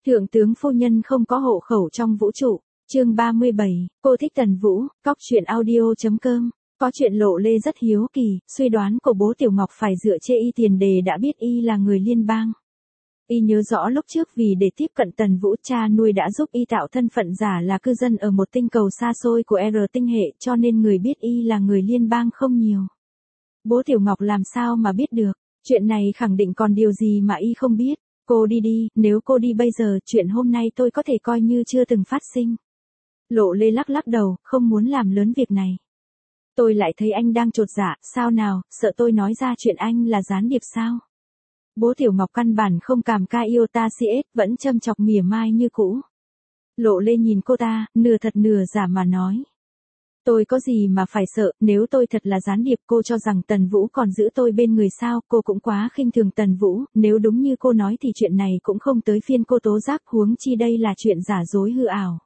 Thượng tướng phu nhân không có hộ khẩu trong vũ trụ. Chương 37, cô thích Tần Vũ, cóc truyện audio.com. Có chuyện Lộ Lê rất hiếu kỳ, suy đoán của bố Tiểu Ngọc phải dựa trên y tiền đề đã biết y là người liên bang. Y nhớ rõ lúc trước vì để tiếp cận Tần Vũ, cha nuôi đã giúp y tạo thân phận giả là cư dân ở một tinh cầu xa xôi của R tinh hệ, cho nên người biết y là người liên bang không nhiều. Bố Tiểu Ngọc làm sao mà biết được, chuyện này khẳng định còn điều gì mà y không biết. Cô đi đi, nếu cô đi bây giờ, chuyện hôm nay tôi có thể coi như chưa từng phát sinh. Lộ Lê lắc lắc đầu, không muốn làm lớn việc này. Tôi lại thấy anh đang chột dạ, sao nào, sợ tôi nói ra chuyện anh là gián điệp sao? Bố Tiểu Ngọc căn bản không cảm ca yêu ta CS, vẫn châm chọc mỉa mai như cũ. Lộ Lê nhìn cô ta, nửa thật nửa giả mà nói. Tôi có gì mà phải sợ, nếu tôi thật là gián điệp, cô cho rằng Tần Vũ còn giữ tôi bên người sao, cô cũng quá khinh thường Tần Vũ, nếu đúng như cô nói thì chuyện này cũng không tới phiên cô tố giác, huống chi đây là chuyện giả dối hư ảo.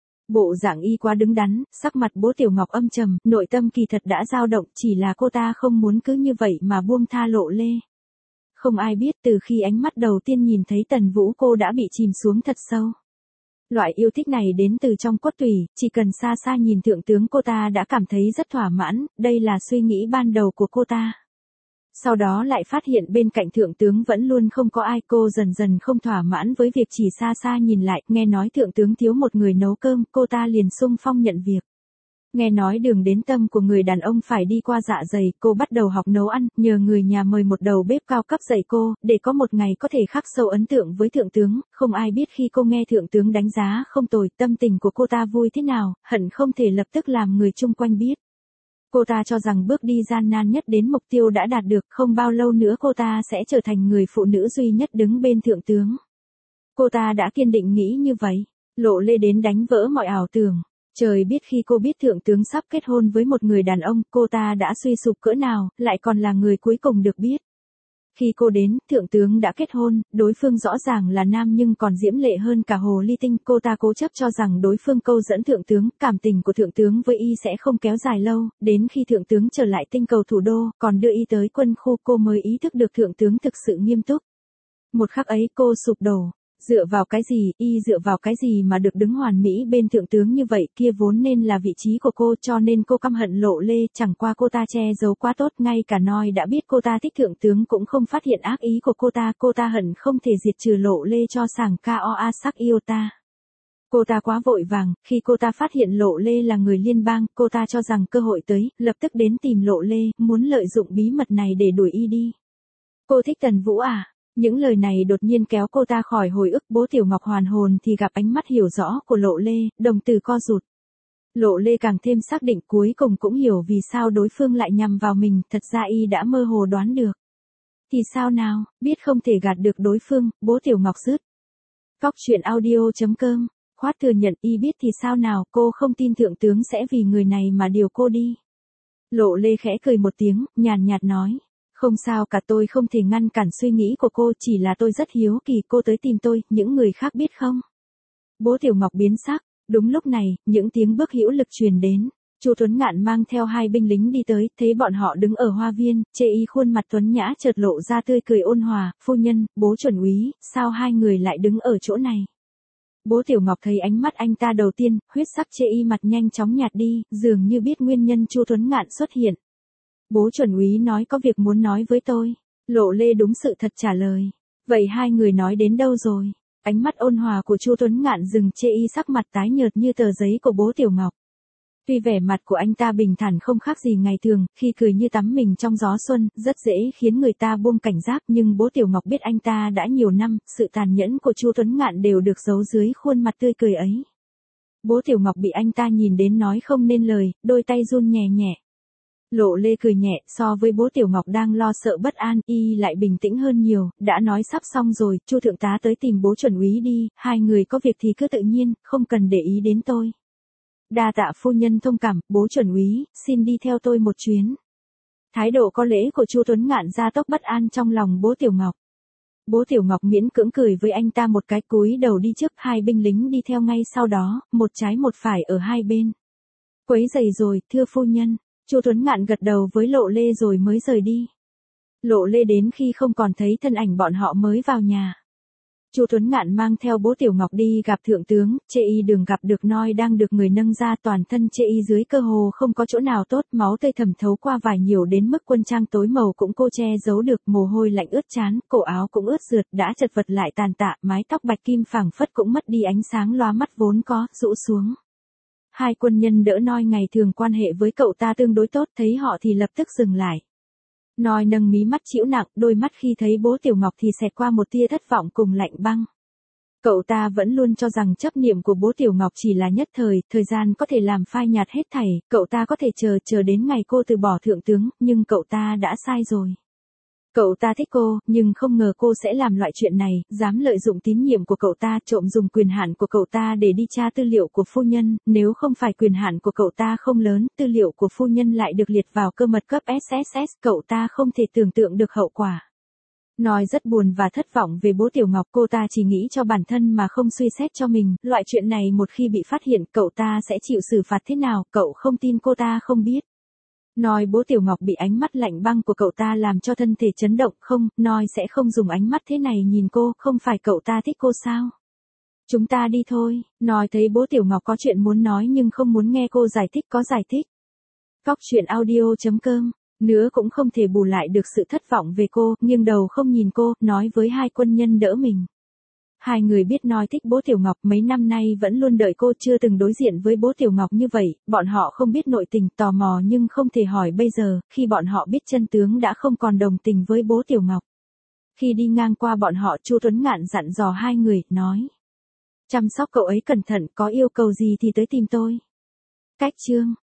Bộ dạng y quá đứng đắn, sắc mặt bố Tiểu Ngọc âm trầm, nội tâm kỳ thật đã dao động, chỉ là cô ta không muốn cứ như vậy mà buông tha Lộ Lê. Không ai biết từ khi ánh mắt đầu tiên nhìn thấy Tần Vũ cô đã bị chìm xuống thật sâu. Loại yêu thích này đến từ trong cốt tủy, chỉ cần xa xa nhìn thượng tướng cô ta đã cảm thấy rất thỏa mãn, đây là suy nghĩ ban đầu của cô ta. Sau đó lại phát hiện bên cạnh thượng tướng vẫn luôn không có ai, cô dần dần không thỏa mãn với việc chỉ xa xa nhìn lại, nghe nói thượng tướng thiếu một người nấu cơm, cô ta liền xung phong nhận việc. Nghe nói đường đến tâm của người đàn ông phải đi qua dạ dày, cô bắt đầu học nấu ăn, nhờ người nhà mời một đầu bếp cao cấp dạy cô, để có một ngày có thể khắc sâu ấn tượng với thượng tướng. Không ai biết khi cô nghe thượng tướng đánh giá không tồi, tâm tình của cô ta vui thế nào, hận không thể lập tức làm người chung quanh biết. Cô ta cho rằng bước đi gian nan nhất đến mục tiêu đã đạt được, không bao lâu nữa cô ta sẽ trở thành người phụ nữ duy nhất đứng bên thượng tướng. Cô ta đã kiên định nghĩ như vậy. Lộ Lê đến đánh vỡ mọi ảo tưởng. Trời biết khi cô biết thượng tướng sắp kết hôn với một người đàn ông, cô ta đã suy sụp cỡ nào, lại còn là người cuối cùng được biết. Khi cô đến, thượng tướng đã kết hôn, đối phương rõ ràng là nam nhưng còn diễm lệ hơn cả hồ ly tinh, cô ta cố chấp cho rằng đối phương câu dẫn thượng tướng, cảm tình của thượng tướng với y sẽ không kéo dài lâu, đến khi thượng tướng trở lại tinh cầu thủ đô, còn đưa y tới quân khu, cô mới ý thức được thượng tướng thực sự nghiêm túc. Một khắc ấy cô sụp đổ. Dựa vào cái gì, y dựa vào cái gì mà được đứng hoàn mỹ bên thượng tướng như vậy, kia vốn nên là vị trí của cô, cho nên cô căm hận Lộ Lê, chẳng qua cô ta che giấu quá tốt, ngay cả Noi đã biết cô ta thích thượng tướng cũng không phát hiện ác ý của cô ta hận không thể diệt trừ Lộ Lê cho sảng KOA sắc yêu ta. Cô ta quá vội vàng, khi cô ta phát hiện Lộ Lê là người liên bang, cô ta cho rằng cơ hội tới, lập tức đến tìm Lộ Lê, muốn lợi dụng bí mật này để đuổi y đi. Cô thích Tần Vũ à? Những lời này đột nhiên kéo cô ta khỏi hồi ức, bố Tiểu Ngọc hoàn hồn thì gặp ánh mắt hiểu rõ của Lộ Lê, đồng tử co rụt. Lộ Lê càng thêm xác định, cuối cùng cũng hiểu vì sao đối phương lại nhằm vào mình, thật ra y đã mơ hồ đoán được. Thì sao nào, biết không thể gạt được đối phương, bố Tiểu Ngọc rứt. Cóc truyện audio.com, khoát thừa nhận y biết thì sao nào, cô không tin thượng tướng sẽ vì người này mà điều cô đi. Lộ Lê khẽ cười một tiếng, nhàn nhạt nói. Không sao cả, tôi không thể ngăn cản suy nghĩ của cô, chỉ là tôi rất hiếu kỳ cô tới tìm tôi, những người khác biết không? Bố Tiểu Ngọc biến sắc, đúng lúc này, những tiếng bước hữu lực truyền đến. Chu Tuấn Ngạn mang theo hai binh lính đi tới, thấy bọn họ đứng ở hoa viên, chê y khuôn mặt tuấn nhã chợt lộ ra tươi cười ôn hòa, phu nhân, bố chuẩn úy, sao hai người lại đứng ở chỗ này? Bố Tiểu Ngọc thấy ánh mắt anh ta đầu tiên, huyết sắc chê y mặt nhanh chóng nhạt đi, dường như biết nguyên nhân Chu Tuấn Ngạn xuất hiện. Bố chuẩn úy nói có việc muốn nói với tôi. Lộ Lê đúng sự thật trả lời. Vậy hai người nói đến đâu rồi? Ánh mắt ôn hòa của Chu Tuấn Ngạn dừng chê y sắc mặt tái nhợt như tờ giấy của bố Tiểu Ngọc. Tuy vẻ mặt của anh ta bình thản không khác gì ngày thường, khi cười như tắm mình trong gió xuân, rất dễ khiến người ta buông cảnh giác, nhưng bố Tiểu Ngọc biết anh ta đã nhiều năm, sự tàn nhẫn của Chu Tuấn Ngạn đều được giấu dưới khuôn mặt tươi cười ấy. Bố Tiểu Ngọc bị anh ta nhìn đến nói không nên lời, đôi tay run nhẹ nhẹ. Lộ Lê cười nhẹ, so với bố Tiểu Ngọc đang lo sợ bất an, y lại bình tĩnh hơn nhiều, đã nói sắp xong rồi, Chu thượng tá tới tìm bố chuẩn úy đi, hai người có việc thì cứ tự nhiên, không cần để ý đến tôi. Đa tạ phu nhân thông cảm, bố chuẩn úy, xin đi theo tôi một chuyến. Thái độ có lễ của Chu Tuấn Ngạn gia tốc bất an trong lòng bố Tiểu Ngọc. Bố Tiểu Ngọc miễn cưỡng cười với anh ta một cái, cúi đầu đi trước, hai binh lính đi theo ngay sau đó, một trái một phải ở hai bên. Quấy rầy rồi, thưa phu nhân. Chu Tuấn Ngạn gật đầu với Lộ Lê rồi mới rời đi. Lộ Lê đến khi không còn thấy thân ảnh bọn họ mới vào nhà. Chu Tuấn Ngạn mang theo bố Tiểu Ngọc đi gặp thượng tướng, chê y đường gặp được noi đang được người nâng ra, toàn thân chê y dưới cơ hồ không có chỗ nào tốt, máu tươi thẩm thấu qua vải nhiều đến mức quân trang tối màu cũng cô che giấu được, mồ hôi lạnh ướt trán, cổ áo cũng ướt rượt, đã chật vật lại tàn tạ, mái tóc bạch kim phẳng phất cũng mất đi ánh sáng loa mắt vốn có, rũ xuống. Hai quân nhân đỡ noi ngày thường quan hệ với cậu ta tương đối tốt, thấy họ thì lập tức dừng lại. Noi nâng mí mắt chịu nặng, đôi mắt khi thấy bố Tiểu Ngọc thì xẹt qua một tia thất vọng cùng lạnh băng. Cậu ta vẫn luôn cho rằng chấp niệm của bố Tiểu Ngọc chỉ là nhất thời gian có thể làm phai nhạt hết thảy, cậu ta có thể chờ đến ngày cô từ bỏ thượng tướng, nhưng cậu ta đã sai rồi. Cậu ta thích cô, nhưng không ngờ cô sẽ làm loại chuyện này, dám lợi dụng tín nhiệm của cậu ta, trộm dùng quyền hạn của cậu ta để đi tra tư liệu của phu nhân, nếu không phải quyền hạn của cậu ta không lớn, tư liệu của phu nhân lại được liệt vào cơ mật cấp SSS, cậu ta không thể tưởng tượng được hậu quả. Nói rất buồn và thất vọng về bố Tiểu Ngọc, cô ta chỉ nghĩ cho bản thân mà không suy xét cho mình, loại chuyện này một khi bị phát hiện cậu ta sẽ chịu xử phạt thế nào, cậu không tin cô ta không biết. Nói bố Tiểu Ngọc bị ánh mắt lạnh băng của cậu ta làm cho thân thể chấn động, không, nói sẽ không dùng ánh mắt thế này nhìn cô, không phải cậu ta thích cô sao? Chúng ta đi thôi, nói thấy bố Tiểu Ngọc có chuyện muốn nói nhưng không muốn nghe cô giải thích, có giải thích. Cóc truyện audio.com, nữa cũng không thể bù lại được sự thất vọng về cô, nghiêng đầu không nhìn cô, nói với hai quân nhân đỡ mình. Hai người biết nói thích bố Tiểu Ngọc, mấy năm nay vẫn luôn đợi cô, chưa từng đối diện với bố Tiểu Ngọc như vậy, bọn họ không biết nội tình, tò mò nhưng không thể hỏi bây giờ, khi bọn họ biết chân tướng đã không còn đồng tình với bố Tiểu Ngọc. Khi đi ngang qua bọn họ, Chu Tuấn Ngạn dặn dò hai người, nói. Chăm sóc cậu ấy cẩn thận, có yêu cầu gì thì tới tìm tôi. Cách chương.